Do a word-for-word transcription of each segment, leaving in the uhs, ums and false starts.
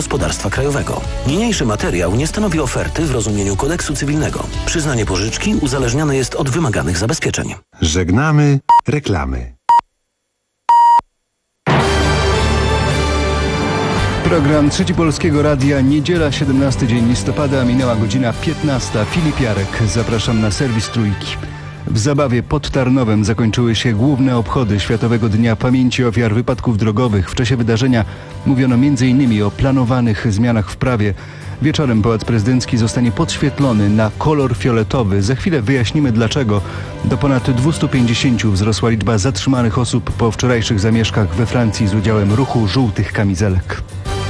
gospodarstwa krajowego. Niniejszy materiał nie stanowi oferty w rozumieniu kodeksu cywilnego. Przyznanie pożyczki uzależnione jest od wymaganych zabezpieczeń. Żegnamy reklamy. Program Trzeci Polskiego Radia, niedziela, siedemnasty dzień listopada, minęła godzina piętnasta. Filip Jarek, zapraszam na serwis Trójki. W Zabawie pod Tarnowem zakończyły się główne obchody Światowego Dnia Pamięci Ofiar Wypadków Drogowych. W czasie wydarzenia mówiono między innymi o planowanych zmianach w prawie. Wieczorem Pałac Prezydencki zostanie podświetlony na kolor fioletowy. Za chwilę wyjaśnimy dlaczego. Do ponad dwieście pięćdziesiąt wzrosła liczba zatrzymanych osób po wczorajszych zamieszkach we Francji z udziałem ruchu żółtych kamizelek.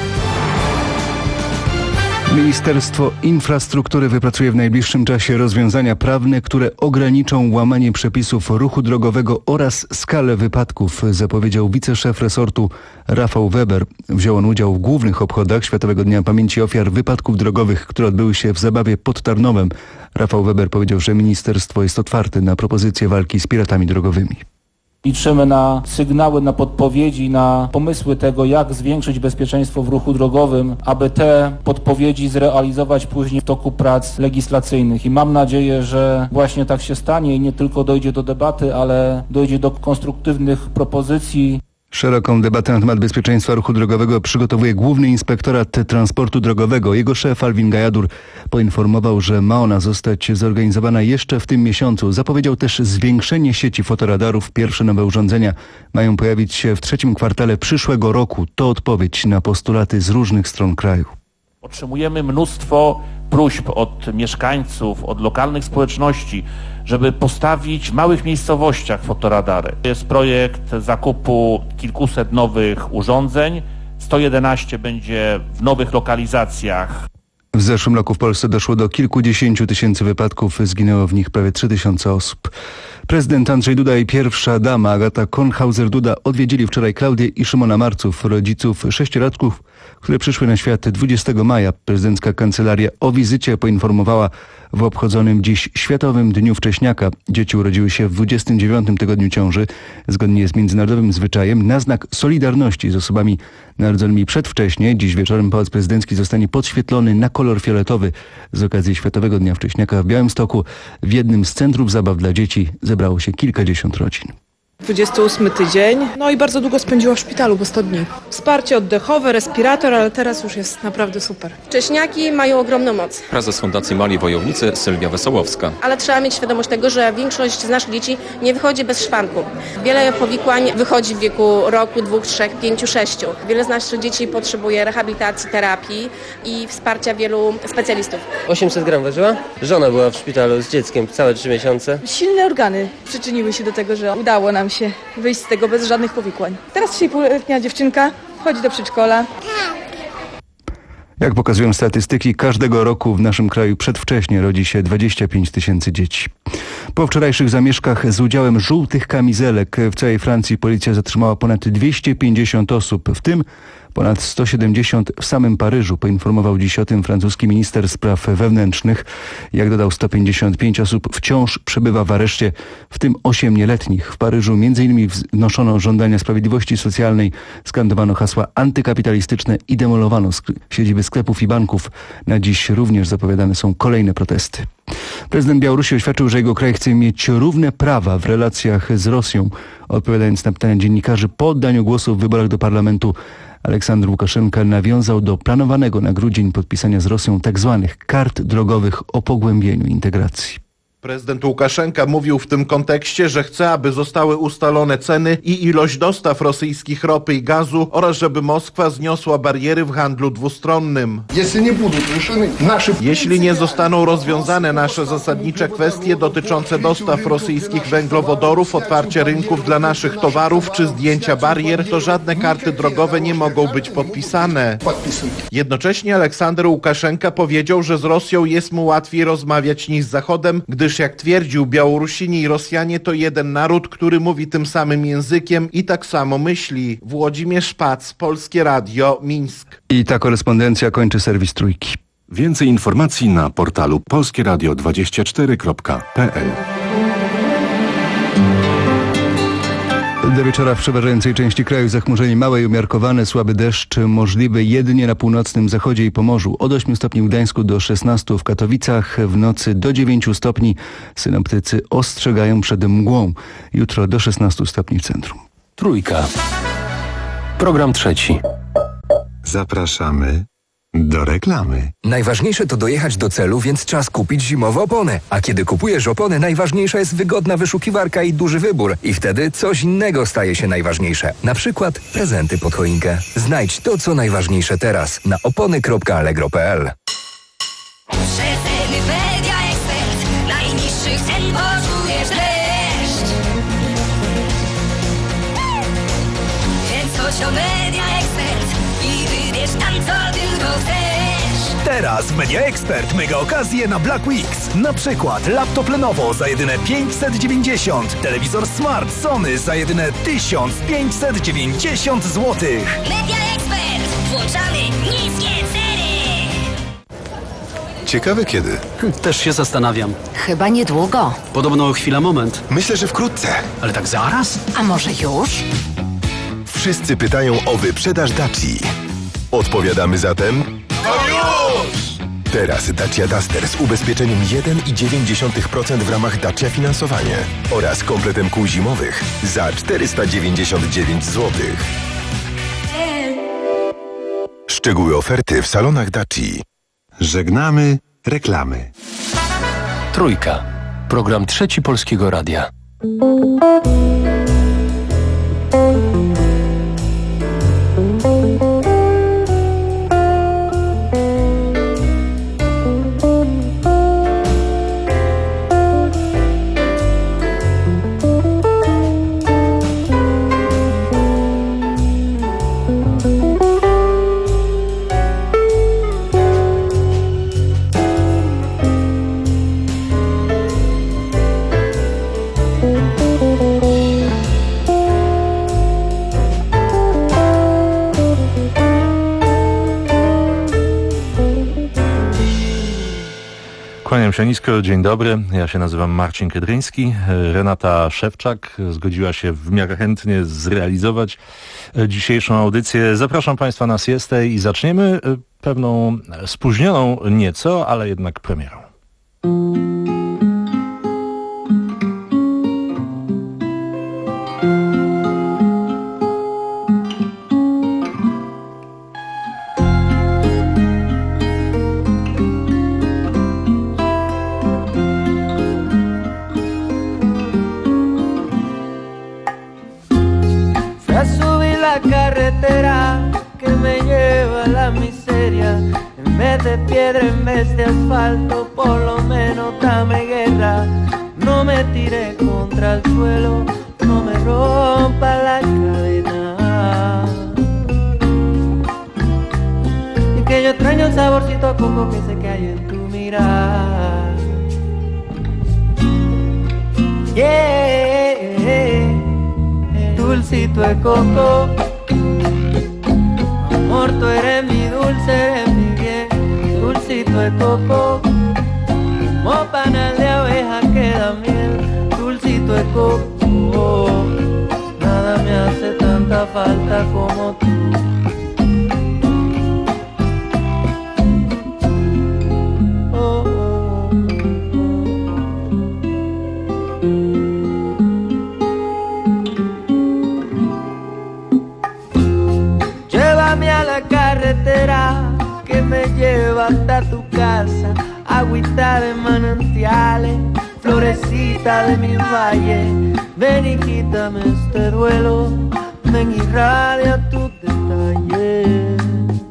Ministerstwo Infrastruktury wypracuje w najbliższym czasie rozwiązania prawne, które ograniczą łamanie przepisów ruchu drogowego oraz skalę wypadków, zapowiedział wiceszef resortu Rafał Weber. Wziął on udział w głównych obchodach Światowego Dnia Pamięci Ofiar Wypadków Drogowych, które odbyły się w Zabawie pod Tarnowem. Rafał Weber powiedział, że ministerstwo jest otwarte na propozycje walki z piratami drogowymi. Liczymy na sygnały, na podpowiedzi, na pomysły tego, jak zwiększyć bezpieczeństwo w ruchu drogowym, aby te podpowiedzi zrealizować później w toku prac legislacyjnych. I mam nadzieję, że właśnie tak się stanie i nie tylko dojdzie do debaty, ale dojdzie do konstruktywnych propozycji. Szeroką debatę na temat bezpieczeństwa ruchu drogowego przygotowuje Główny Inspektorat Transportu Drogowego. Jego szef Alwin Gajadur poinformował, że ma ona zostać zorganizowana jeszcze w tym miesiącu. Zapowiedział też zwiększenie sieci fotoradarów. Pierwsze nowe urządzenia mają pojawić się w trzecim kwartale przyszłego roku. To odpowiedź na postulaty z różnych stron kraju. Otrzymujemy mnóstwo próśb od mieszkańców, od lokalnych społeczności, żeby postawić w małych miejscowościach fotoradary. Jest projekt zakupu kilkuset nowych urządzeń, sto jedenaście będzie w nowych lokalizacjach. W zeszłym roku w Polsce doszło do kilkudziesięciu tysięcy wypadków, zginęło w nich prawie trzy tysiące osób. Prezydent Andrzej Duda i pierwsza dama Agata Kornhauser-Duda odwiedzili wczoraj Klaudię i Szymona Marców, rodziców sześciolatków, które przyszły na świat dwudziestego maja. Prezydencka kancelaria o wizycie poinformowała w obchodzonym dziś Światowym Dniu Wcześniaka. Dzieci urodziły się w dwudziestym dziewiątym tygodniu ciąży. Zgodnie z międzynarodowym zwyczajem, na znak solidarności z osobami narodzonymi przedwcześnie, dziś wieczorem Pałac Prezydencki zostanie podświetlony na kolor fioletowy. Z okazji Światowego Dnia Wcześniaka w Białymstoku w jednym z centrów zabaw dla dzieci zebrało się kilkadziesiąt rodzin. dwudziesty ósmy tydzień, no i bardzo długo spędziła w szpitalu, bo sto dni. Wsparcie oddechowe, respirator, ale teraz już jest naprawdę super. Wcześniaki mają ogromną moc. Prezes Fundacji Mali Wojownicy Sylwia Wesołowska. Ale trzeba mieć świadomość tego, że większość z naszych dzieci nie wychodzi bez szwanku. Wiele powikłań wychodzi w wieku roku, dwóch, trzech, pięciu, sześciu. Wiele z naszych dzieci potrzebuje rehabilitacji, terapii i wsparcia wielu specjalistów. osiemset gram ważyła? Żona była w szpitalu z dzieckiem całe trzy miesiące. Silne organy przyczyniły się do tego, że udało nam się wyjść z tego bez żadnych powikłań. Teraz trzyletnia dziewczynka chodzi do przedszkola. Jak pokazują statystyki, każdego roku w naszym kraju przedwcześnie rodzi się dwadzieścia pięć tysięcy dzieci. Po wczorajszych zamieszkach z udziałem żółtych kamizelek w całej Francji policja zatrzymała ponad dwieście pięćdziesiąt osób, w tym ponad sto siedemdziesiąt w samym Paryżu. Poinformował dziś o tym francuski minister spraw wewnętrznych. Jak dodał, sto pięćdziesiąt pięć osób wciąż przebywa w areszcie, w tym osiem nieletnich. W Paryżu między innymi wznoszono żądania sprawiedliwości socjalnej, skandowano hasła antykapitalistyczne i demolowano sk- siedziby sklepów i banków. Na dziś również zapowiadane są kolejne protesty. Prezydent Białorusi oświadczył, że jego kraj chce mieć równe prawa w relacjach z Rosją. Odpowiadając na pytania dziennikarzy po oddaniu głosu w wyborach do parlamentu, Aleksander Łukaszenka nawiązał do planowanego na grudzień podpisania z Rosją tzw. kart drogowych o pogłębieniu integracji. Prezydent Łukaszenka mówił w tym kontekście, że chce, aby zostały ustalone ceny i ilość dostaw rosyjskich ropy i gazu oraz żeby Moskwa zniosła bariery w handlu dwustronnym. Jeśli nie zostaną rozwiązane nasze zasadnicze kwestie dotyczące dostaw rosyjskich węglowodorów, otwarcia rynków dla naszych towarów czy zdjęcia barier, to żadne karty drogowe nie mogą być podpisane. Jednocześnie Aleksander Łukaszenka powiedział, że z Rosją jest mu łatwiej rozmawiać niż z Zachodem, gdyż jak twierdził, Białorusini i Rosjanie to jeden naród, który mówi tym samym językiem i tak samo myśli. Włodzimierz Szpac, Polskie Radio, Mińsk. I ta korespondencja kończy serwis Trójki. Więcej informacji na portalu polskie radio dwadzieścia cztery kropka p l. Do wieczora w przeważającej części kraju zachmurzenie małe i umiarkowane, słaby deszcz możliwy jedynie na północnym zachodzie i Pomorzu. Od ośmiu stopni w Gdańsku do szesnastu w Katowicach, w nocy do dziewięciu stopni. Synoptycy ostrzegają przed mgłą. Jutro do szesnastu stopni w centrum. Trójka. Program trzeci. Zapraszamy do reklamy. Najważniejsze to dojechać do celu, więc czas kupić zimowe opony. A kiedy kupujesz opony, najważniejsza jest wygodna wyszukiwarka i duży wybór. I wtedy coś innego staje się najważniejsze. Na przykład prezenty pod choinkę. Znajdź to, co najważniejsze teraz na opony kropka allegro kropka p l. Przeceny Media Expert. Najniższych cen poczujesz dreszcz. Więc chodź do Media Expert i wybierz tam, co tylko chcesz. Teraz w Media Expert mega okazje na Black Weeks. Na przykład laptop Lenovo za jedyne pięćset dziewięćdziesiąt, telewizor Smart Sony za jedyne tysiąc pięćset dziewięćdziesiąt złotych. Media Expert. Włączamy niskie ceny. Ciekawe kiedy. Też się zastanawiam. Chyba niedługo. Podobno chwila, moment. Myślę, że wkrótce. Ale tak zaraz? A może już? Wszyscy pytają o wyprzedaż Daci. Odpowiadamy zatem... To już! Teraz Dacia Duster z ubezpieczeniem jeden i dziewięć procent w ramach Dacia Finansowanie oraz kompletem kół zimowych za czterysta dziewięćdziesiąt dziewięć złotych. Szczegóły oferty w salonach Daci. Żegnamy reklamy. Trójka. Program trzeci Polskiego Radia. Kłaniam się nisko, dzień dobry. Ja się nazywam Marcin Kedryński. Renata Szewczak zgodziła się w miarę chętnie zrealizować dzisiejszą audycję. Zapraszam Państwa na siestę i zaczniemy pewną spóźnioną nieco, ale jednak premierą. Que me lleva a la miseria, en vez de piedra, en vez de asfalto, por lo menos dame guerra. No me tire contra el suelo, no me rompa la cadena. Y que yo extraño el saborcito a coco que sé que hay en tu mirar. Yeah, dulcito de coco. Amor, tú eres mi dulce, eres mi bien, dulcito de coco. Como panal de abeja que da miel, dulcito de coco. Nada me hace tanta falta como tú. Oh, oh, oh. Llévame a la carretera que me lleva hasta tu casa, agüita de manantiales, florecita de mi valle. Ven y quítame este duelo, ven y radia tus detalles.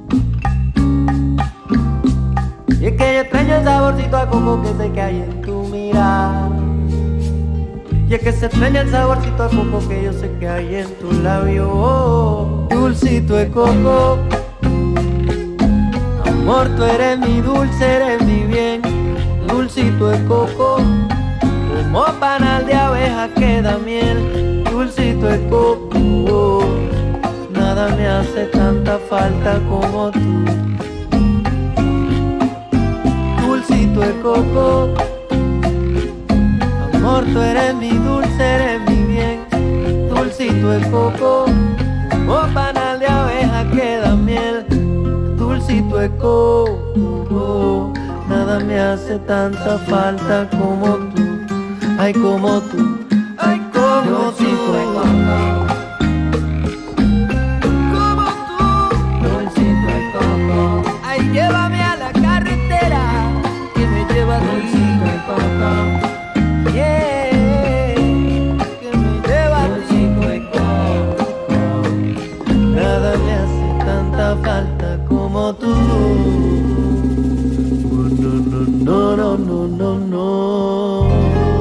Y es que yo extraño el saborcito a coco que sé que hay en tu mirada. Y es que se extraña el saborcito a coco que yo sé que hay en tu labio. Oh, dulcito de coco. Amor, tú eres mi dulce, eres mi bien, dulcito de coco. Como panal de abeja que da miel, dulcito de coco. Nada me hace tanta falta como tú. Dulcito de coco. Amor, tú eres mi dulce, eres mi bien, dulcito de coco, o panal de abeja que da miel, dulcito de coco, nada me hace tanta falta como tú, ay como tú, ay como tú, de coco, como tú, dulcito de coco, ay llévame a la carretera que me lleva dulcito de coco, yeah. Falta como tú. No, no, no, no, no.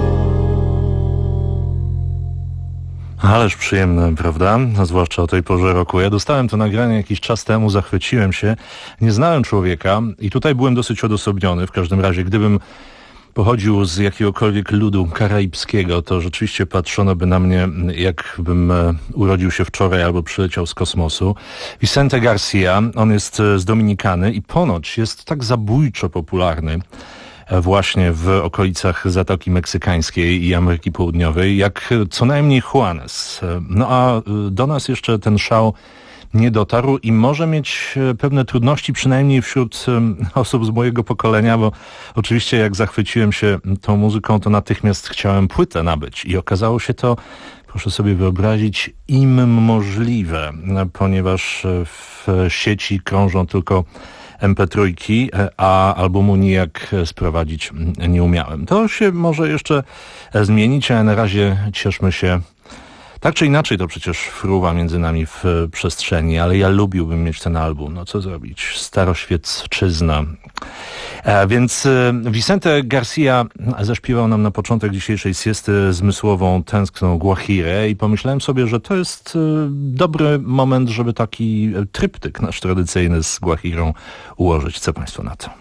Ależ przyjemne, prawda? Zwłaszcza o tej porze roku. Ja dostałem to nagranie jakiś czas temu, zachwyciłem się. Nie znałem człowieka i tutaj byłem dosyć odosobniony. W każdym razie, gdybym pochodził z jakiegokolwiek ludu karaibskiego, to rzeczywiście patrzono by na mnie, jakbym urodził się wczoraj albo przyleciał z kosmosu. Vicente Garcia, on jest z Dominikany i ponoć jest tak zabójczo popularny właśnie w okolicach Zatoki Meksykańskiej i Ameryki Południowej, jak co najmniej Juanes. No a do nas jeszcze ten szał nie dotarł i może mieć pewne trudności, przynajmniej wśród osób z mojego pokolenia, bo oczywiście jak zachwyciłem się tą muzyką, to natychmiast chciałem płytę nabyć i okazało się to, proszę sobie wyobrazić, im możliwe, ponieważ w sieci krążą tylko em pe trzy, a albumu nijak sprowadzić nie umiałem. To się może jeszcze zmienić, a na razie cieszmy się. Tak czy inaczej to przecież fruwa między nami w przestrzeni, ale ja lubiłbym mieć ten album. No co zrobić? Staroświecczyzna. E, więc e, Vicente Garcia zaśpiewał nam na początek dzisiejszej siesty zmysłową, tęskną Guajirę i pomyślałem sobie, że to jest e, dobry moment, żeby taki tryptyk nasz tradycyjny z Guajirą ułożyć. Co państwo na to?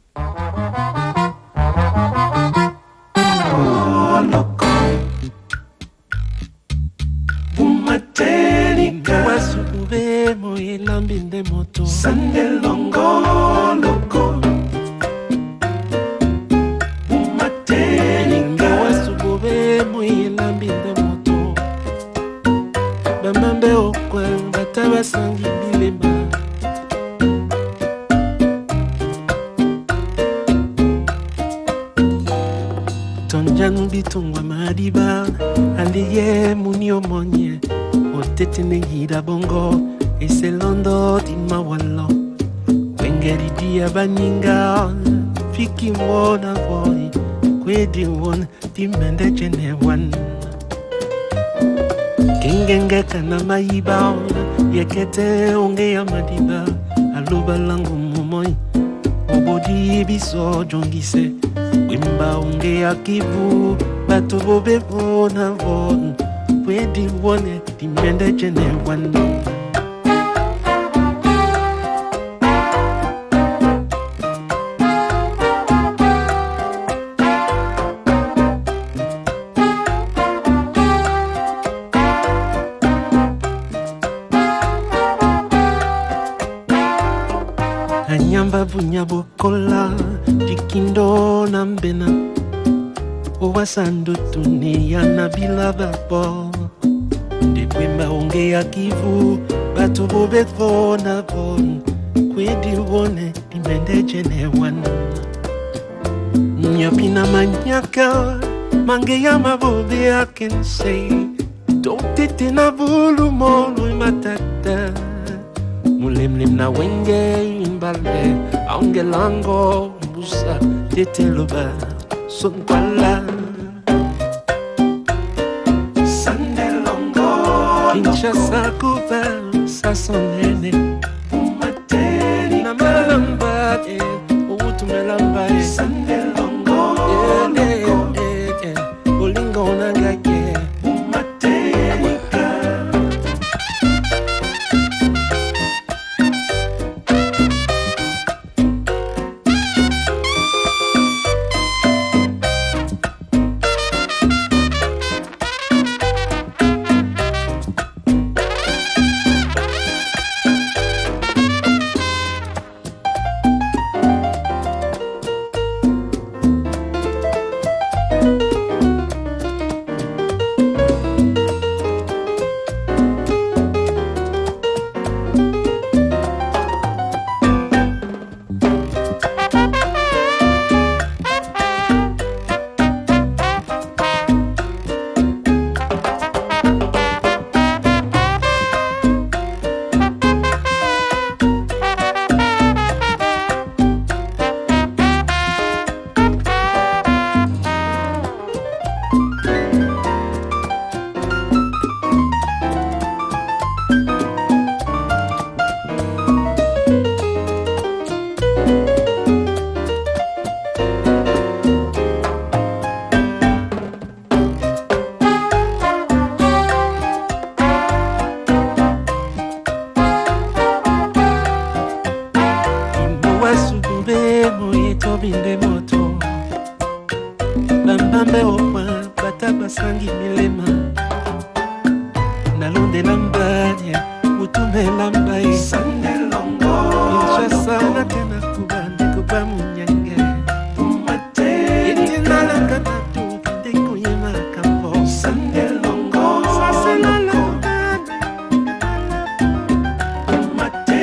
Matérica, wasubube moye lambinde moto, sandelongo loco. Matérica, wasubube moye lambinde moto, bamambe okwa bataba sangi bilemba. Tonjanu bitungwa madiba, aliye munio monye. Tetene hida bongo eselondo di mawalo wengeri dia baninga fiki wona boy kwedi won di mende jene wan kingenge kana maiba yekete onge ya madiba aluba langu mumoi obodi biso jongise wimba onge ya kivu bato bobe bona bon kwedi wone di mende jene wan anyamba bunyabo kola dikindo nambena owasandu tunia nabila babo Wimba onge ya kivu Batu bobe kona bon Kwedi wone Imende jene wan Nyapina manyaka Mange ya mabobe I can say Don't tete na bulu molo imatata Mulimlim na wenge imbalde Aunge lango Mbusa tete loba Sonkwala Kinshasa kuba sasonene Umateri na malamba eh Utu melamba eh Sandelongo eh eh eh Olingo nanga eh Umateri tobinde moto bambambe opa bata basangi milema nalonde lambanya utume lambai sandelongo ilchasana tena kubande kubamunyange umate itinalanga tatu deko yema kampo sandelongo sasenala umate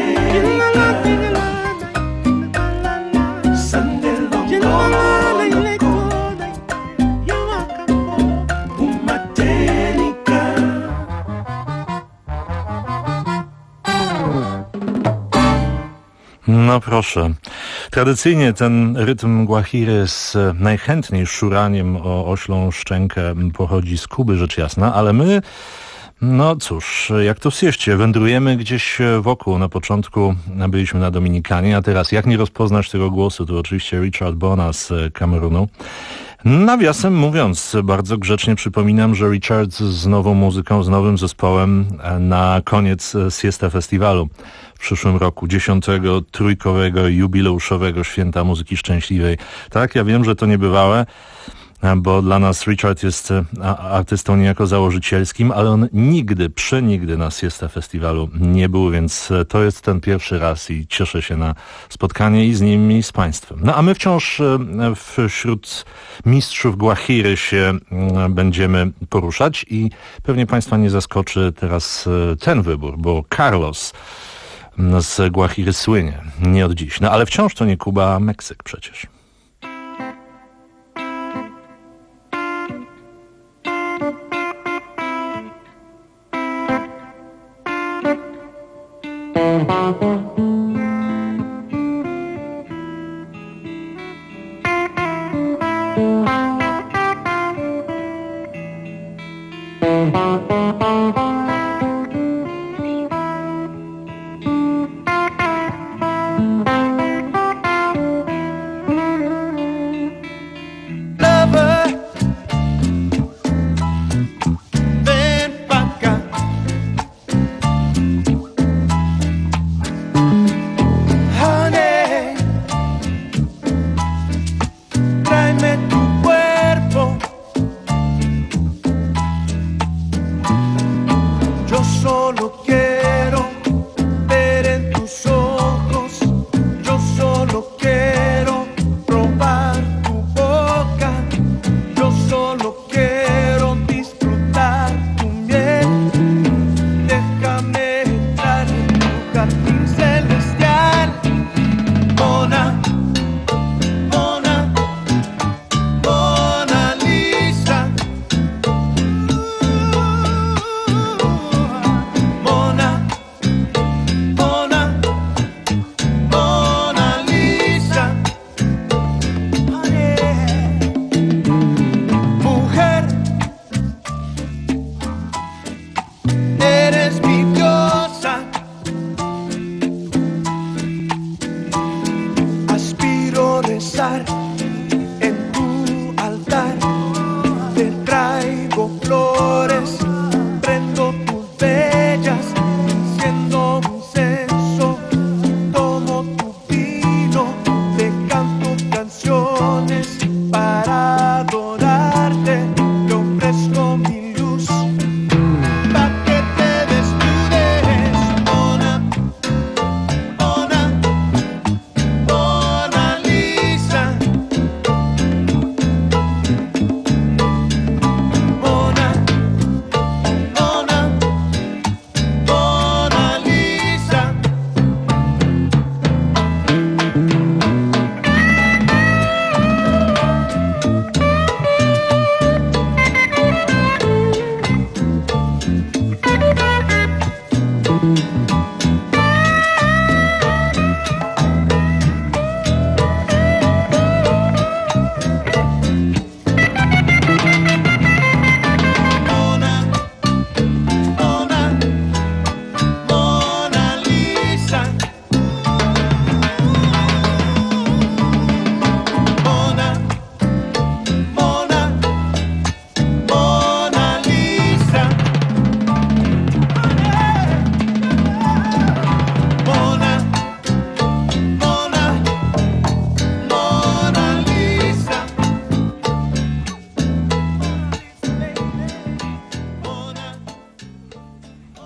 No proszę. Tradycyjnie ten rytm guajiry z najchętniej szuraniem o oślą szczękę pochodzi z Kuby, rzecz jasna, ale my, no cóż, jak to w sieście, wędrujemy gdzieś wokół. Na początku byliśmy na Dominikanie, a teraz jak nie rozpoznać tego głosu, to oczywiście Richard Bona z Kamerunu. Nawiasem mówiąc, bardzo grzecznie przypominam, że Richard z nową muzyką, z nowym zespołem na koniec Siesta Festiwalu w przyszłym roku, dziesiątego trójkowego jubileuszowego Święta Muzyki Szczęśliwej. Tak, ja wiem, że to niebywałe, bo dla nas Richard jest artystą niejako założycielskim, ale on nigdy, przenigdy na Siesta Festiwalu nie był, więc to jest ten pierwszy raz i cieszę się na spotkanie i z nim, i z państwem. No a my wciąż wśród mistrzów guajiry się będziemy poruszać i pewnie państwa nie zaskoczy teraz ten wybór, bo Carlos z guajiry słynie, nie od dziś. No ale wciąż to nie Kuba, a Meksyk przecież.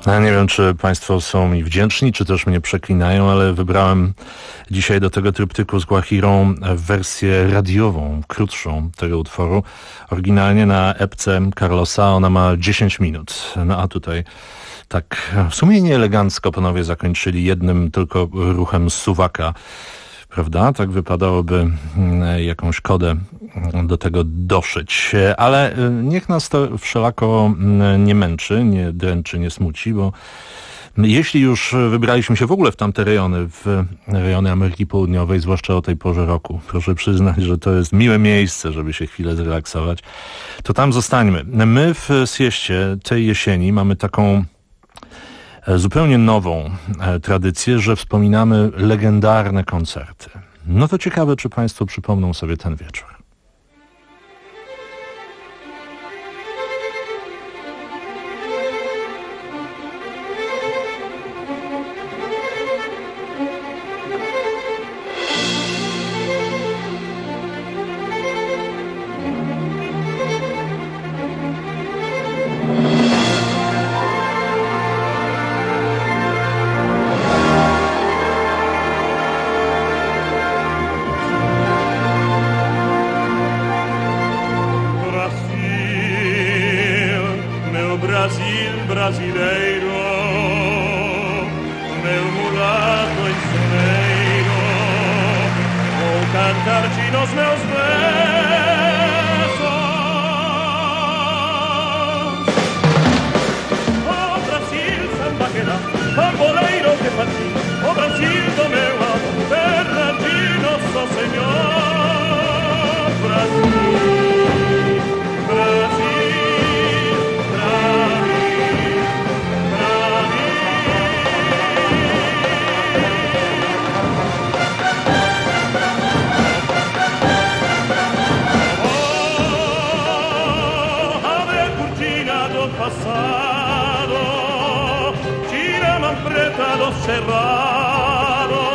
Ja nie wiem, czy państwo są mi wdzięczni, czy też mnie przeklinają, ale wybrałem dzisiaj do tego tryptyku z Guajirą wersję radiową, krótszą tego utworu. Oryginalnie na epce Carlosa ona ma dziesięć minut. No a tutaj tak w sumie nieelegancko panowie zakończyli jednym tylko ruchem suwaka. Prawda? Tak wypadałoby jakąś kodę do tego doszyć. Ale niech nas to wszelako nie męczy, nie dręczy, nie smuci, bo jeśli już wybraliśmy się w ogóle w tamte rejony, w rejony Ameryki Południowej, zwłaszcza o tej porze roku, proszę przyznać, że to jest miłe miejsce, żeby się chwilę zrelaksować, to tam zostańmy. My w Sieście tej jesieni mamy taką zupełnie nową tradycję, że wspominamy legendarne koncerty. No to ciekawe, czy państwo przypomną sobie ten wieczór. Cerrado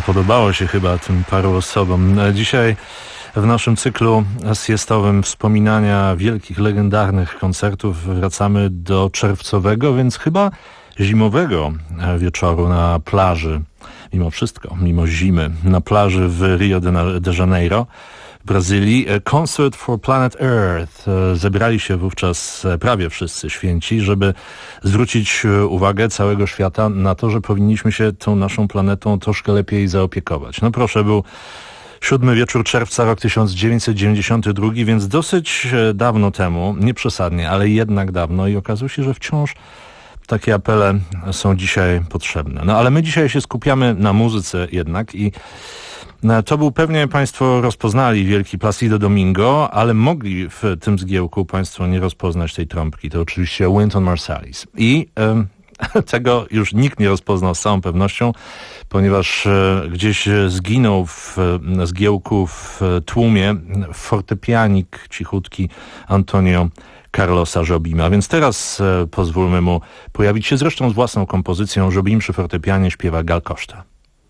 spodobało się chyba tym paru osobom. Dzisiaj w naszym cyklu siestowym wspominania wielkich, legendarnych koncertów wracamy do czerwcowego, więc chyba zimowego wieczoru na plaży. Mimo wszystko, mimo zimy, na plaży w Rio de Janeiro, Brazylii. Concert for Planet Earth. Zebrali się wówczas prawie wszyscy święci, żeby zwrócić uwagę całego świata na to, że powinniśmy się tą naszą planetą troszkę lepiej zaopiekować. No proszę, był siódmy wieczór czerwca, rok tysiąc dziewięćset dziewięćdziesiąty drugi, więc dosyć dawno temu, nie przesadnie, ale jednak dawno i okazuje się, że wciąż takie apele są dzisiaj potrzebne. No ale my dzisiaj się skupiamy na muzyce jednak i to był, pewnie Państwo rozpoznali, wielki Placido Domingo, ale mogli w tym zgiełku Państwo nie rozpoznać tej trąbki. To oczywiście Wynton Marsalis. I e, tego już nikt nie rozpoznał z całą pewnością, ponieważ e, gdzieś zginął w zgiełku w tłumie fortepianik cichutki Antonio Carlosa Jobima. Więc teraz e, pozwólmy mu pojawić się zresztą z własną kompozycją. Jobim przy fortepianie śpiewa Gal Costa.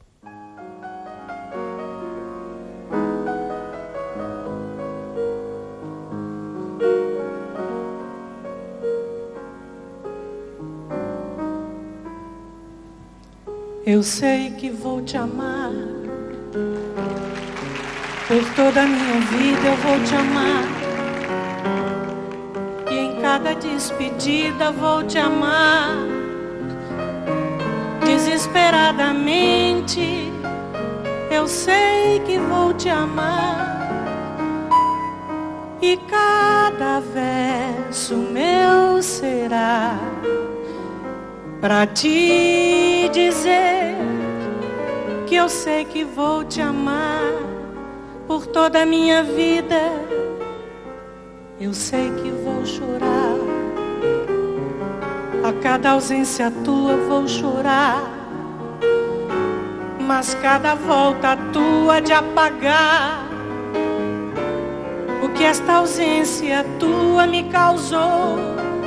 Eu sei que vou te amar, por toda a minha vida eu vou te amar, e em cada despedida vou te amar, desesperadamente eu sei que vou te amar, e cada verso meu será pra te dizer que eu sei que vou te amar por toda a minha vida. Eu sei que vou chorar, a cada ausência tua vou chorar, mas cada volta tua de apagar o que esta ausência tua me causou.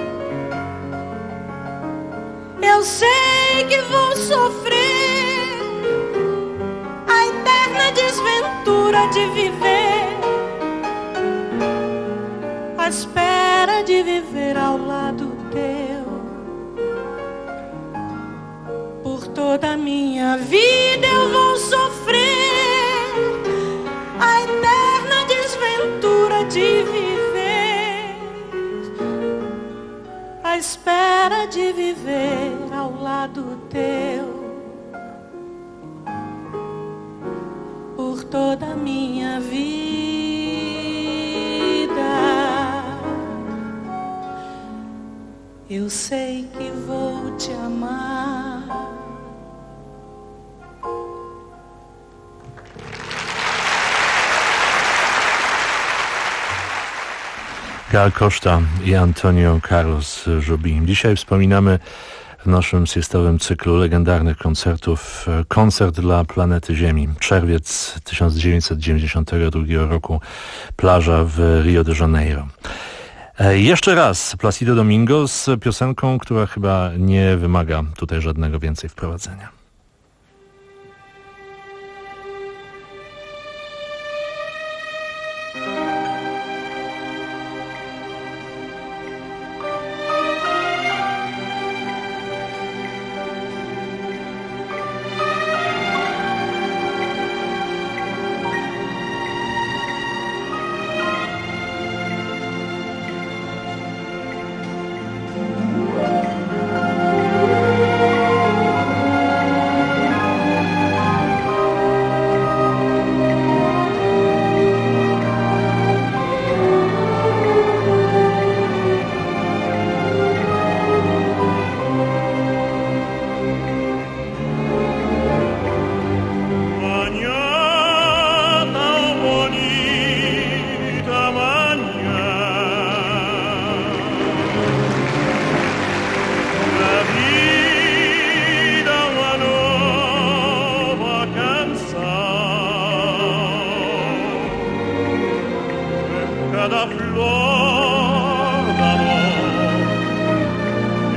Eu sei que vou sofrer a eterna desventura de viver, à espera de viver ao lado teu. Por toda a minha vida eu vou sofrer a eterna desventura de viver, à espera de viver ao lado teu. Por toda a minha vida eu sei que vou te amar. Gal Costa i Antonio Carlos Jobim. Dzisiaj wspominamy w naszym siestowym cyklu legendarnych koncertów koncert dla planety Ziemi. Czerwiec tysiąc dziewięćset dziewięćdziesiątego drugiego roku, plaża w Rio de Janeiro. E, jeszcze raz Placido Domingo z piosenką, która chyba nie wymaga tutaj żadnego więcej wprowadzenia.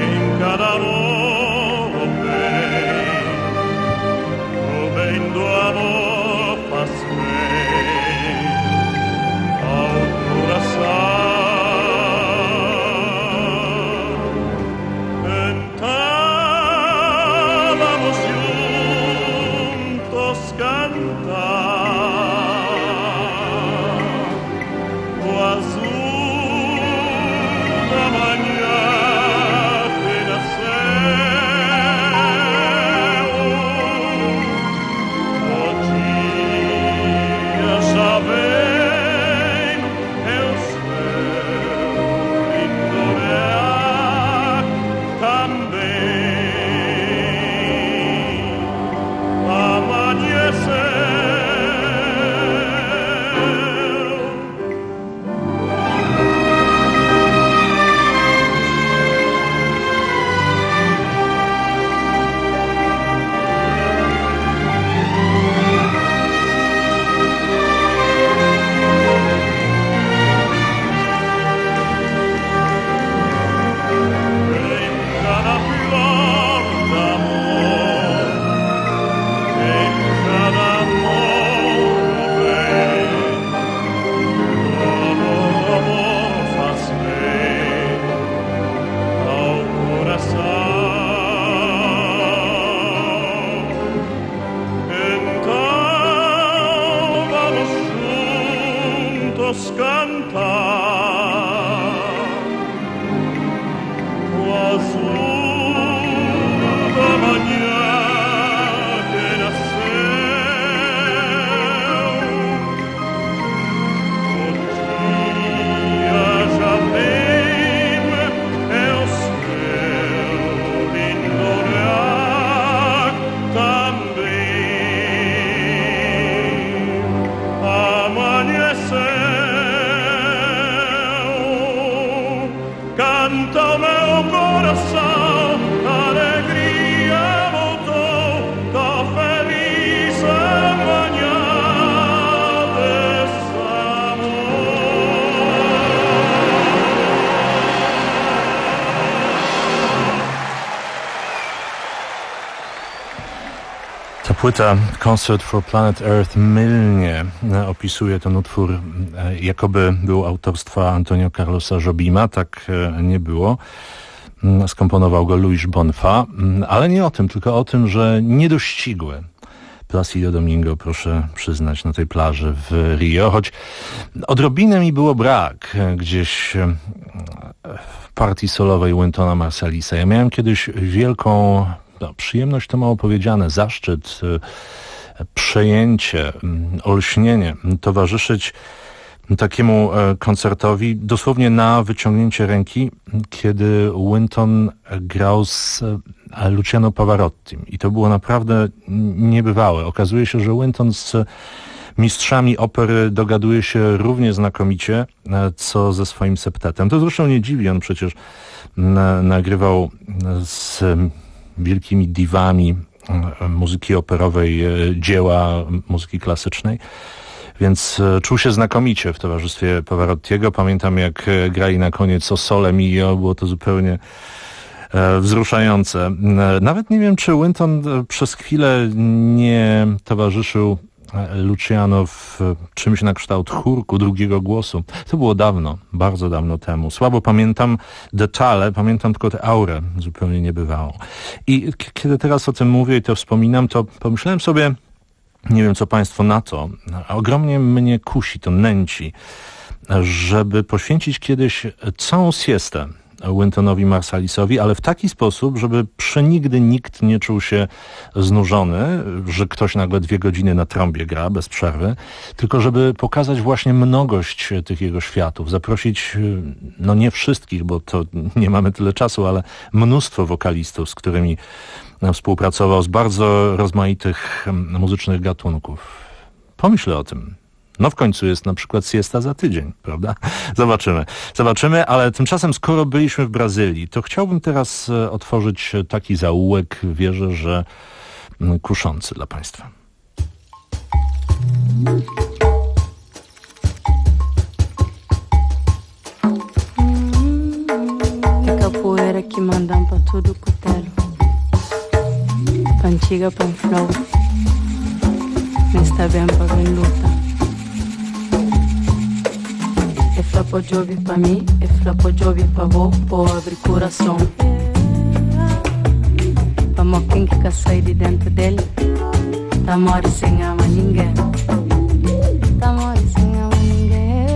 cada nome, o vendo a canta o meu coração, alegria voltou, tá feliz amanhã desse Ta płyta Concert for Planet Earth mylnie opisuje ten utwór, jakoby był autorstwa Antonio Carlosa Jobima. Tak nie było. Skomponował go Luis Bonfa, ale nie o tym, tylko o tym, że niedościgły Placido Domingo, proszę przyznać, na tej plaży w Rio, choć odrobinę mi było brak gdzieś w partii solowej Wyntona Marsallisa. Ja miałem kiedyś wielką no, przyjemność, to mało powiedziane, zaszczyt, przejęcie, olśnienie towarzyszyć takiemu koncertowi dosłownie na wyciągnięcie ręki, kiedy Wynton grał z Luciano Pavarottim i to było naprawdę niebywałe. Okazuje się, że Wynton z mistrzami opery dogaduje się równie znakomicie, co ze swoim septetem. To zresztą nie dziwi, on przecież na, nagrywał z wielkimi diwami muzyki operowej dzieła muzyki klasycznej. Więc czuł się znakomicie w towarzystwie Pavarottiego. Pamiętam, jak grali na koniec O Sole Mio, było to zupełnie e, wzruszające. Nawet nie wiem, czy Wynton przez chwilę nie towarzyszył Luciano w czymś na kształt chórku drugiego głosu. To było dawno, bardzo dawno temu. Słabo pamiętam detale, pamiętam tylko tę aurę zupełnie niebywałą. I k- kiedy teraz o tym mówię i to wspominam, to pomyślałem sobie, nie wiem, co państwo na to. Ogromnie mnie kusi, to nęci, żeby poświęcić kiedyś całą siestę Wyntonowi Marsalisowi, ale w taki sposób, żeby przenigdy nikt nie czuł się znużony, że ktoś nagle dwie godziny na trąbie gra bez przerwy, tylko żeby pokazać właśnie mnogość tych jego światów, zaprosić, no nie wszystkich, bo to nie mamy tyle czasu, ale mnóstwo wokalistów, z którymi współpracował z bardzo rozmaitych muzycznych gatunków. Pomyślę o tym. No w końcu jest na przykład siesta za tydzień, prawda? Zobaczymy. Zobaczymy, ale tymczasem skoro byliśmy w Brazylii, to chciałbym teraz otworzyć taki zaułek, wierzę, że kuszący dla państwa. É capoeira que mandam pra tudo cutelo. Pantiga, pan flow. Mas tá bem pra ver luta. É flapo job pra mim, é flapo job pra vô, pobre coração. Pra moquém que sai de dentro dele, tá mole sem ama ninguém. Tá mole sem ama ninguém.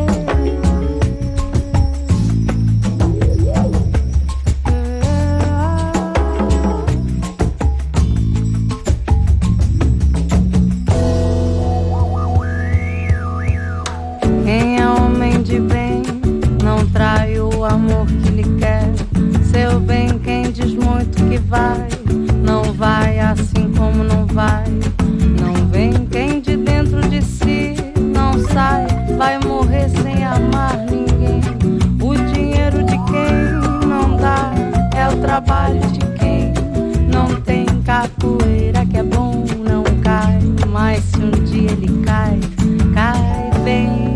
Quem é homem de bem não trai o amor que lhe quer. Seu bem, quem diz muito que vai, não vai assim como não vai. Não vem quem de dentro de si não sai, vai morrer sem amar ninguém. O dinheiro de quem não dá é o trabalho de quem não tem. Capoeira que é bom não cai, mas se um dia ele cai, cai bem.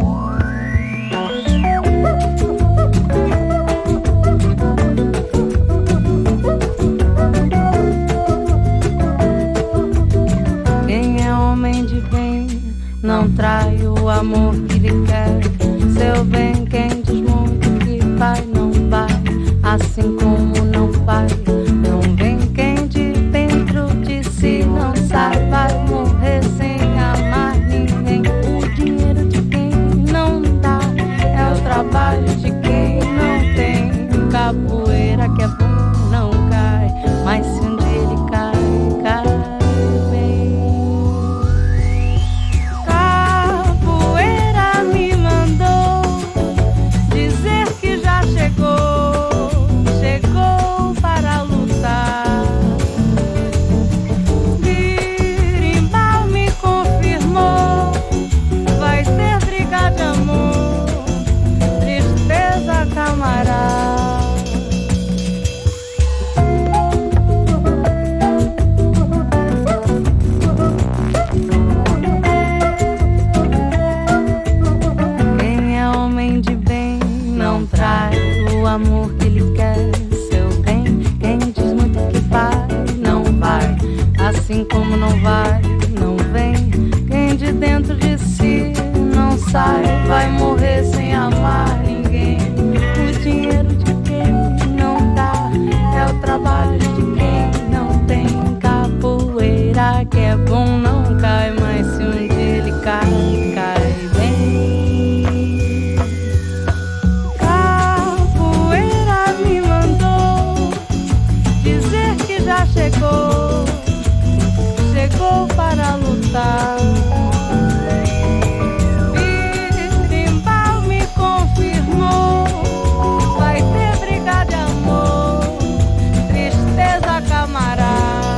Não trai o amor que lhe quer. Seu bem, quem diz muito que vai, não vai, assim como não vai. Não vem quem de dentro de si não sai, vai morrer sem amar ninguém. O dinheiro de quem não dá é o trabalho de quem não tem. Capoeira que é bom não cai, mas se um dia ele cai, cai. Chegou para lutar. Birimbau me confirmou, vai ser briga de amor, tristeza camarada. trai o amor que ele quer. Seu bem, quem diz muito que vai, não vai. Assim como não vai, não vem. Quem de dentro de si não sai, vai morrer sem amar ninguém. O dinheiro de quem não dá é o trabalho de quem não tem. Capoeira que é bom não cai, mas se um dia ele cai, cai bem. Capoeira me mandou dizer que já chegou, chegou para lutar. Birimbau me confirmou, vai ter briga de amor, tristeza camarada.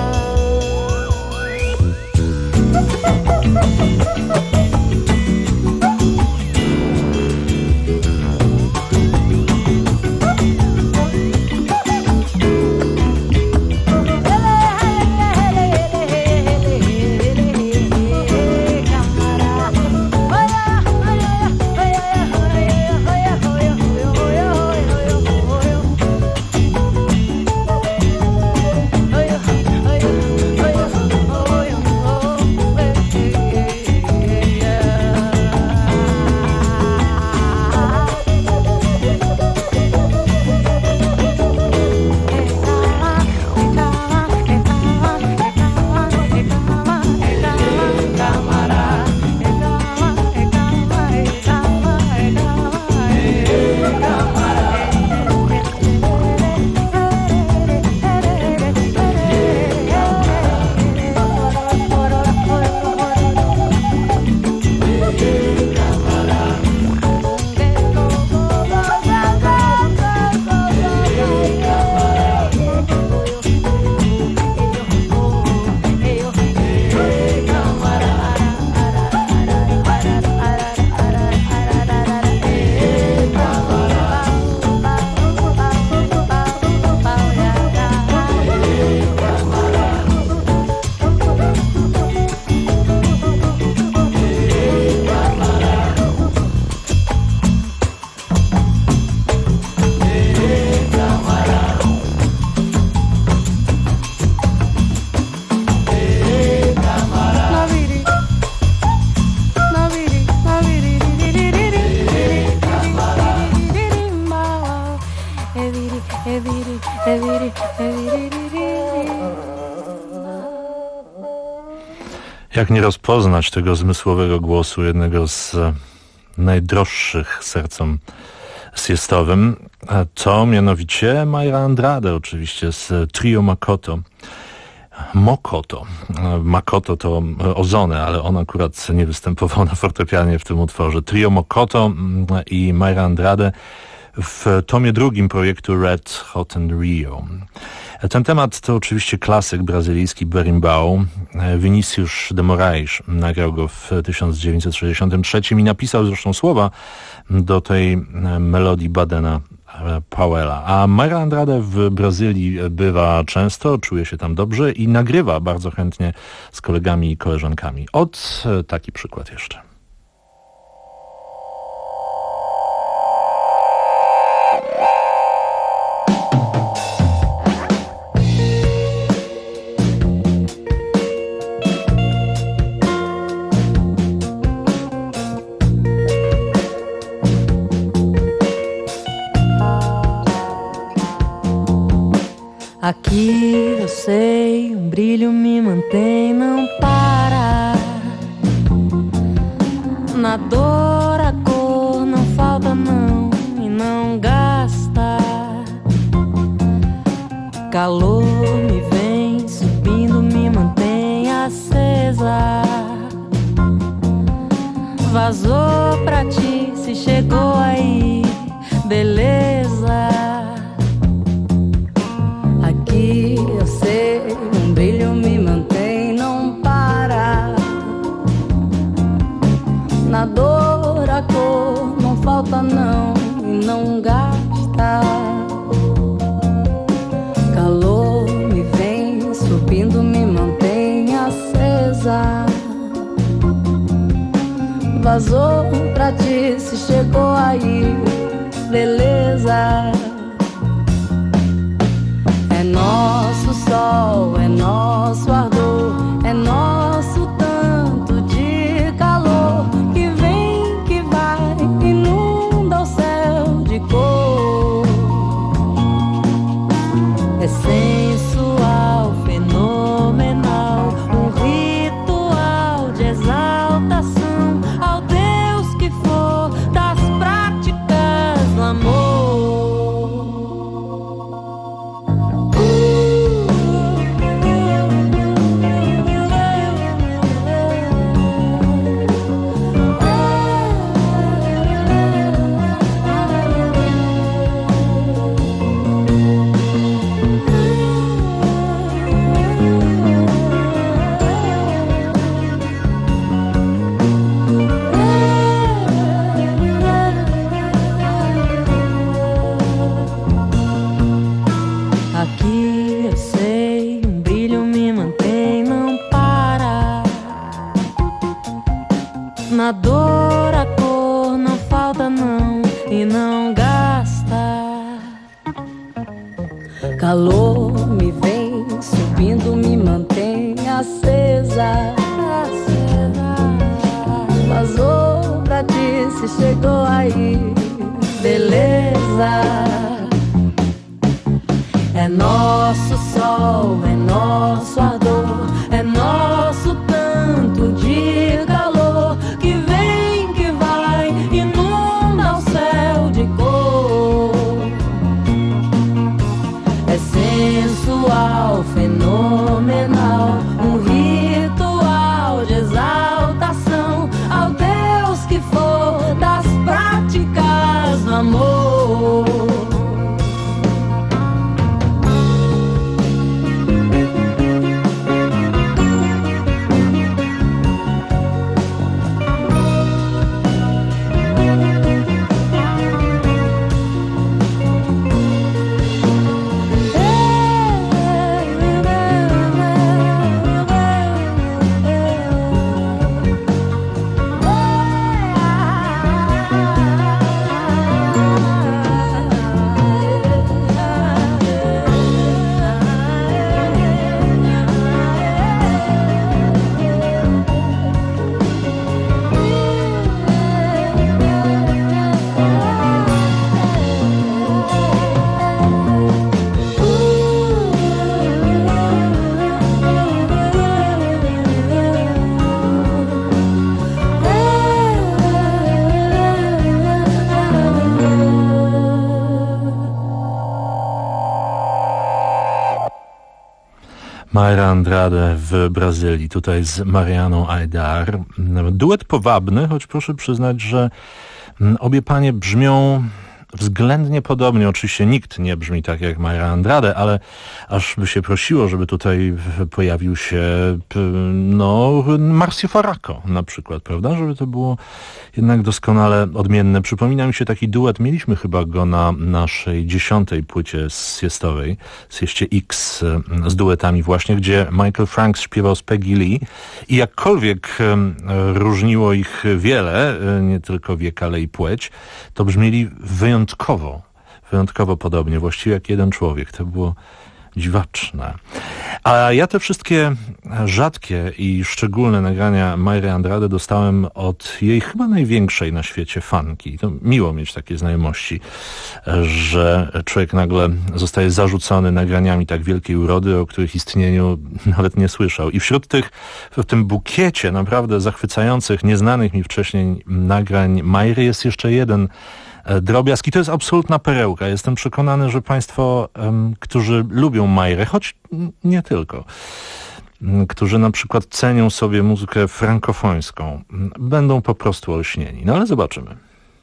Jak nie rozpoznać tego zmysłowego głosu, jednego z najdroższych sercom siestowym, to mianowicie Mayra Andrade, oczywiście z trio Makoto. Mokoto. Makoto to Ozone, ale on akurat nie występował na fortepianie w tym utworze. Trio Mokoto i Mayra Andrade w tomie drugim projektu Red Hot and Rio. Ten temat to oczywiście klasyk brazylijski berimbau. Vinicius de Moraes nagrał go w tysiąc dziewięćset sześćdziesiątym trzecim i napisał zresztą słowa do tej melodii Badena Powella. A Mayra Andrade w Brazylii bywa często, czuje się tam dobrze i nagrywa bardzo chętnie z kolegami i koleżankami. Ot taki przykład jeszcze. Aqui eu sei, um brilho me mantém, não para. Na dor a cor não falta não e não gasta. Calor me vem subindo, me mantém acesa. Vazou pra ti, se chegou aí, beleza. Aqui eu sei, um brilho me mantém, não para. Na dor a cor não falta não e não gasta. Calor me vem subindo, me mantém acesa. Vazou pra ti, se chegou aí, beleza. É nosso sol, é nosso ardor, é nosso tanto de calor que vem, que vai, inunda o céu de cor. É sensual, fenomenal, um ritual de exaltação ao Deus que for das práticas do amor. Aqui eu sei, um brilho me mantém, não para. Na dor a cor não falta não e não gasta. Calor me vem subindo, me mantém acesa. Vazou pra ti, se chegou aí, beleza. É nosso sol, é nosso ardor, é nosso tanto de calor que vem, que vai, inunda o céu de cor. É sensual, fenomenal, um ritual de exaltação ao Deus que for das práticas do amor. Mayra Andrade w Brazylii, tutaj z Marianą Aidar. Duet powabny, choć proszę przyznać, że obie panie brzmią względnie podobnie. Oczywiście nikt nie brzmi tak jak Mayra Andrade, ale aż by się prosiło, żeby tutaj pojawił się no, Marcio Faraco na przykład, prawda? Żeby to było jednak doskonale odmienne. Przypomina mi się taki duet, mieliśmy chyba go na naszej dziesiątej płycie siestowej, Sieście X, z duetami właśnie, gdzie Michael Franks śpiewał z Peggy Lee i jakkolwiek różniło ich wiele, nie tylko wiek, ale i płeć, to brzmieli wyjątkowo, wyjątkowo podobnie, właściwie jak jeden człowiek. To było dziwaczne. A ja te wszystkie rzadkie i szczególne nagrania Mayry Andrade dostałem od jej chyba największej na świecie fanki. To miło mieć takie znajomości, że człowiek nagle zostaje zarzucony nagraniami tak wielkiej urody, o których istnieniu nawet nie słyszał. I wśród tych, w tym bukiecie naprawdę zachwycających, nieznanych mi wcześniej nagrań Mayry jest jeszcze jeden drobiazg i to jest absolutna perełka. Jestem przekonany, że państwo, um, którzy lubią Mayrę, choć nie tylko, um, którzy na przykład cenią sobie muzykę frankofońską, um, będą po prostu olśnieni. No ale zobaczymy.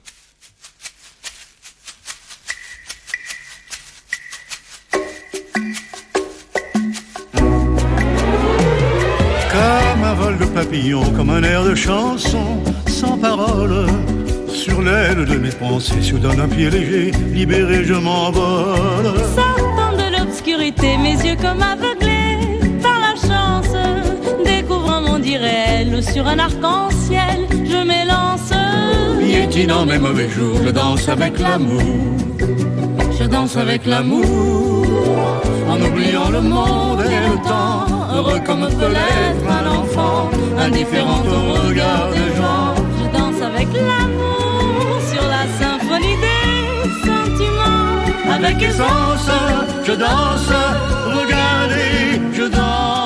Comme un vol de papillon, comme un air de chanson, sans parole. Sur l'aile de mes pensées, soudain d'un pied léger, libéré je m'envole. Sortant de l'obscurité, mes yeux comme aveuglés par la chance, découvrant mon irréel sur un arc-en-ciel, je m'élance. Y répenti dans mes mauvais jours. Je danse avec l'amour, je danse avec l'amour, en oubliant le monde et le temps, heureux comme peut l'être un enfant, indifférent au regard des gens. Je danse avec l'amour sur la symphonie des sentiments. Avec aisance, je danse, regardez, je danse.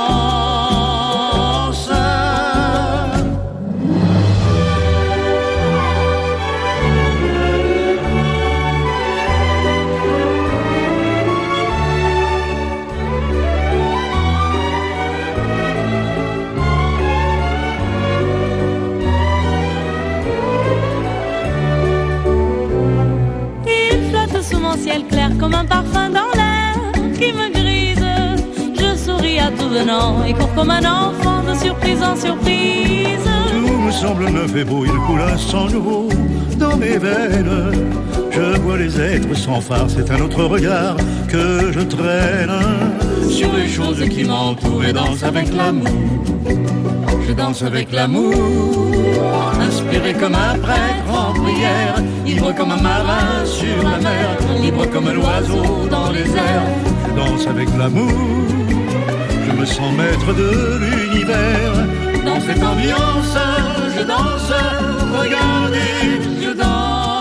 Ciel clair comme un parfum dans l'air qui me grise. Je souris à tout venant et cours comme un enfant de surprise en surprise. Tout me semble neuf et beau, il coule un sang nouveau dans mes veines. Je vois les êtres sans phare, c'est un autre regard que je traîne sur les choses qui m'entourent et danse avec l'amour. Je danse avec l'amour, inspiré comme un prêtre en prière, ivre comme un marin sur la mer, libre comme l'oiseau dans les airs. Je danse avec l'amour, je me sens maître de l'univers. Dans cette ambiance, je danse, regardez, je danse.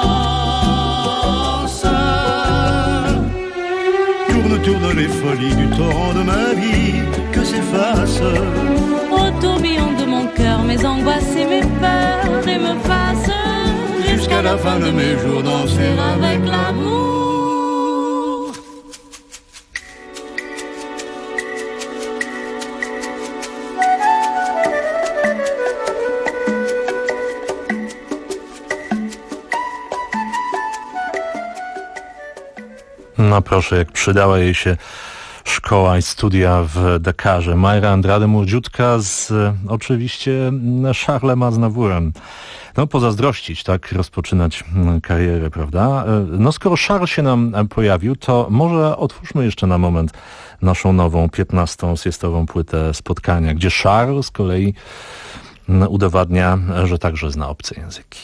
Tourne, tourne les folies du torrent de ma vie que s'efface. Au tourbillon de mon cœur, mes angoisses et mes peurs et me fassent jusqu'à la fin de mes jours danser avec l'amour. No proszę, jak przydała jej się szkoła i studia w Dakarze. Mayra Andrade młodziutka z oczywiście Charlesem Aznavourem. No pozazdrościć, tak, rozpoczynać karierę, prawda? No skoro Charles się nam pojawił, to może otwórzmy jeszcze na moment naszą nową, piętnastą siestową płytę Spotkania, gdzie Charles z kolei udowadnia, że także zna obce języki.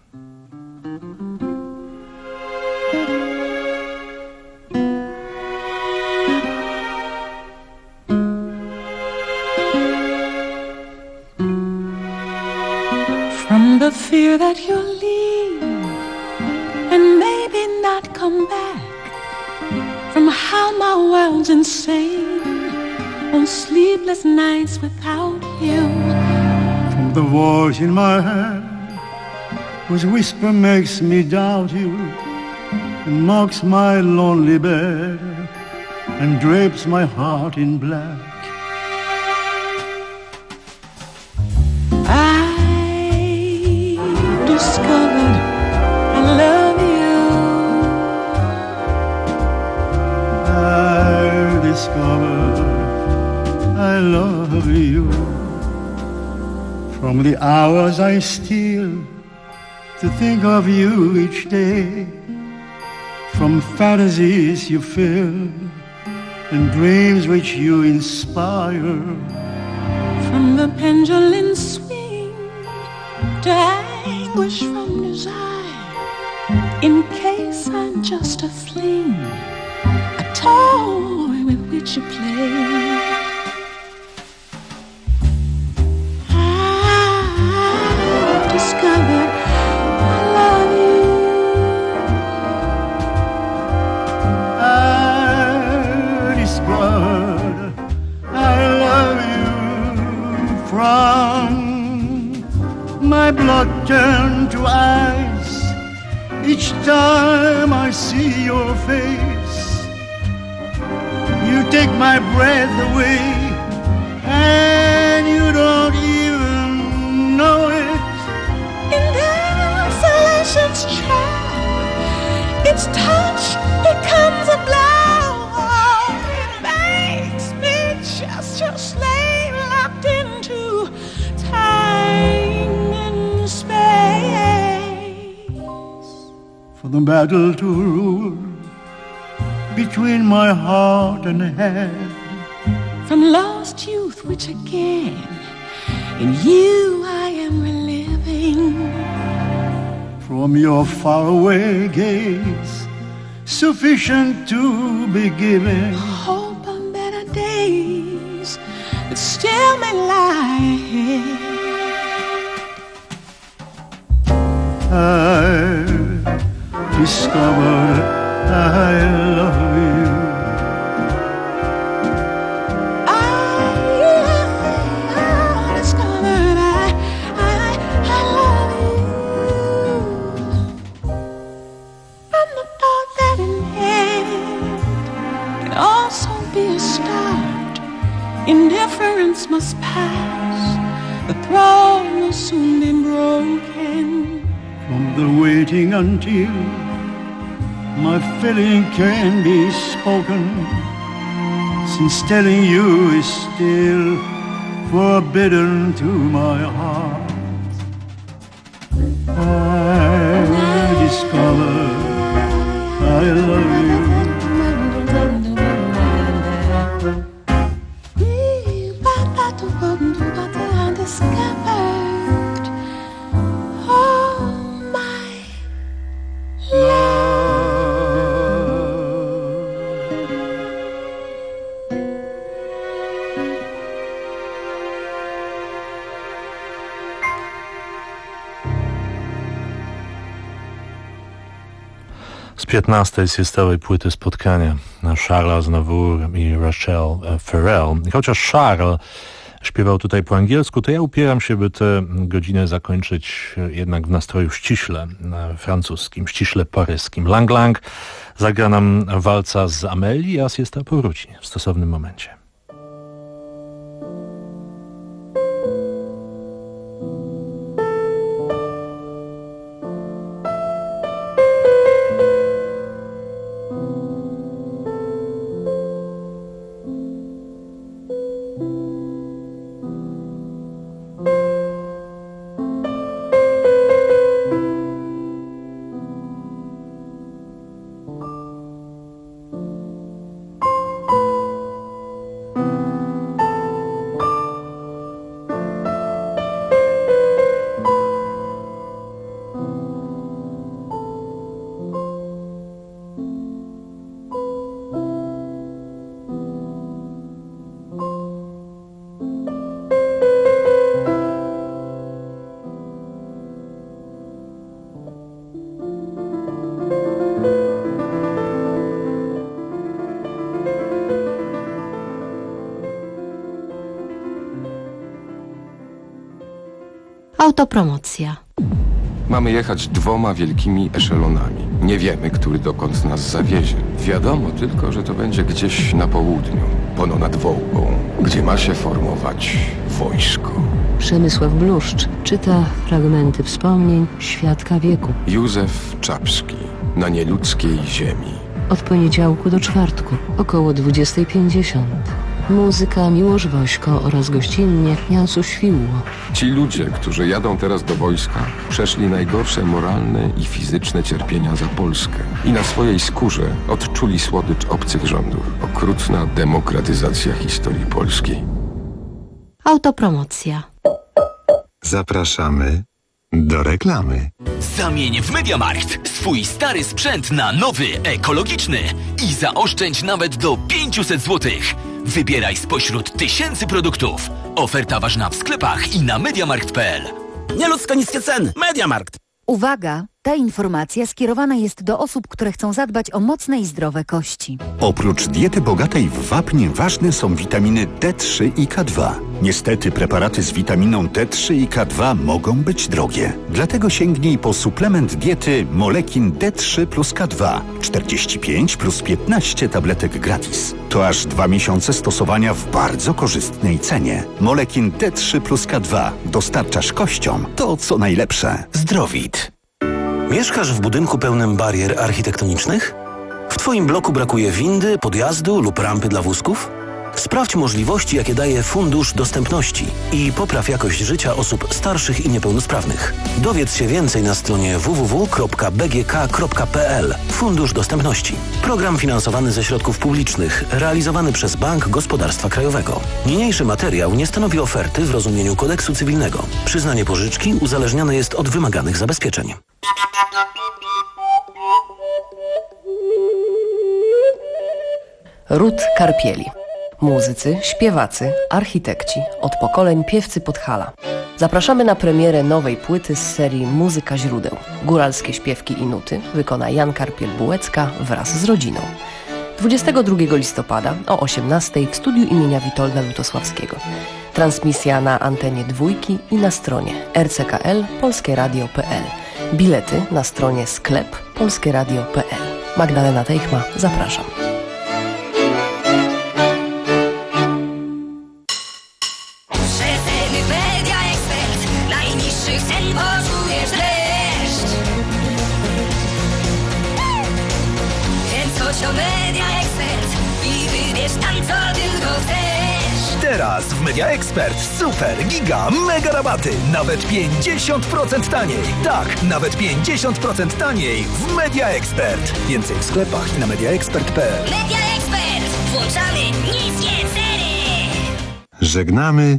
From the fear that you'll leave and maybe not come back, from how my world's insane on sleepless nights without you, from the voice in my head whose whisper makes me doubt you and mocks my lonely bed and drapes my heart in black. Discovered I love you. I discovered I love you. From the hours I steal to think of you each day, from fantasies you fill and dreams which you inspire, from the pendulum swing to anguish from desire, in case I'm just a fling, a toy with which you play. I've discovered I love you. I discovered I love you. From my blood turned to ice each time I see your face. You take my breath away and you don't even know it. In desolation's trap, its touch becomes a blow. It makes me just your slave, locked into time and space. For the battle to rule between my heart and head, from lost youth which again in you I am reliving, from your faraway gaze, sufficient to be given. Hope on better days that still may lie ahead. I discovered I love you. Indifference must pass, the throne will soon be broken. From the waiting until my feeling can be spoken, since telling you is still forbidden to my heart, I discover I love you. Z piętnastej z stałej płyty spotkania Charles Aznavour i Rachel Ferrell. I chociaż Charles śpiewał tutaj po angielsku, to ja upieram się, by tę godzinę zakończyć jednak w nastroju ściśle francuskim, ściśle paryskim. Lang Lang zagra nam walca z Amelii, a siesta powróci w stosownym momencie. Autopromocja. Mamy jechać dwoma wielkimi eszelonami. Nie wiemy, który dokąd nas zawiezie. Wiadomo tylko, że to będzie gdzieś na południu, pono nad Wołgą, gdzie ma się formować wojsko. Przemysław Bluszcz czyta fragmenty wspomnień świadka wieku. Józef Czapski, na nieludzkiej ziemi. Od poniedziałku do czwartku, około dwudziestej pięćdziesiąt. Muzyka Miłosz Wośko oraz gościnnie Jansu Świłło. Ci ludzie, którzy jadą teraz do wojska, przeszli najgorsze moralne i fizyczne cierpienia za Polskę i na swojej skórze odczuli słodycz obcych rządów. Okrutna demokratyzacja historii Polski. Autopromocja. Zapraszamy do reklamy. Zamień w MediaMarkt swój stary sprzęt na nowy, ekologiczny i zaoszczędź nawet do pięćset złotych. Wybieraj spośród tysięcy produktów. Oferta ważna w sklepach i na mediamarkt kropka p l. Nieludzko niskie ceny. MediaMarkt. Uwaga! Ta informacja skierowana jest do osób, które chcą zadbać o mocne i zdrowe kości. Oprócz diety bogatej w wapń ważne są witaminy D trzy i K dwa. Niestety preparaty z witaminą D trzy i K dwa mogą być drogie. Dlatego sięgnij po suplement diety Molekin D trzy plus K dwa. czterdzieści pięć plus piętnaście tabletek gratis. To aż dwa miesiące stosowania w bardzo korzystnej cenie. Molekin D trzy plus K dwa. Dostarczasz kościom to, co najlepsze. Zdrowit. Mieszkasz w budynku pełnym barier architektonicznych? W Twoim bloku brakuje windy, podjazdu lub rampy dla wózków? Sprawdź możliwości, jakie daje Fundusz Dostępności i popraw jakość życia osób starszych i niepełnosprawnych. Dowiedz się więcej na stronie w w w kropka b g k kropka p l. Fundusz Dostępności. Program finansowany ze środków publicznych, realizowany przez Bank Gospodarstwa Krajowego. Niniejszy materiał nie stanowi oferty w rozumieniu kodeksu cywilnego. Przyznanie pożyczki uzależnione jest od wymaganych zabezpieczeń. Ród Karpieli. Muzycy, śpiewacy, architekci, od pokoleń piewcy Podhala. Zapraszamy na premierę nowej płyty z serii Muzyka źródeł. Góralskie śpiewki i nuty wykona Jan Karpiel-Bułecka wraz z rodziną. dwudziestego drugiego listopada o osiemnastej w studiu imienia Witolda Lutosławskiego. Transmisja na antenie dwójki i na stronie r c k l polskie radio kropka p l. Bilety na stronie sklep polskie radio kropka p l. Magdalena Teichma, zapraszam. Teraz w Media Expert super, giga, mega rabaty. Nawet pięćdziesiąt procent taniej. Tak, nawet pięćdziesiąt procent taniej w Media Expert. Więcej w sklepach i na media expert kropka p l. Media Expert! Włączamy niskie ceny! Żegnamy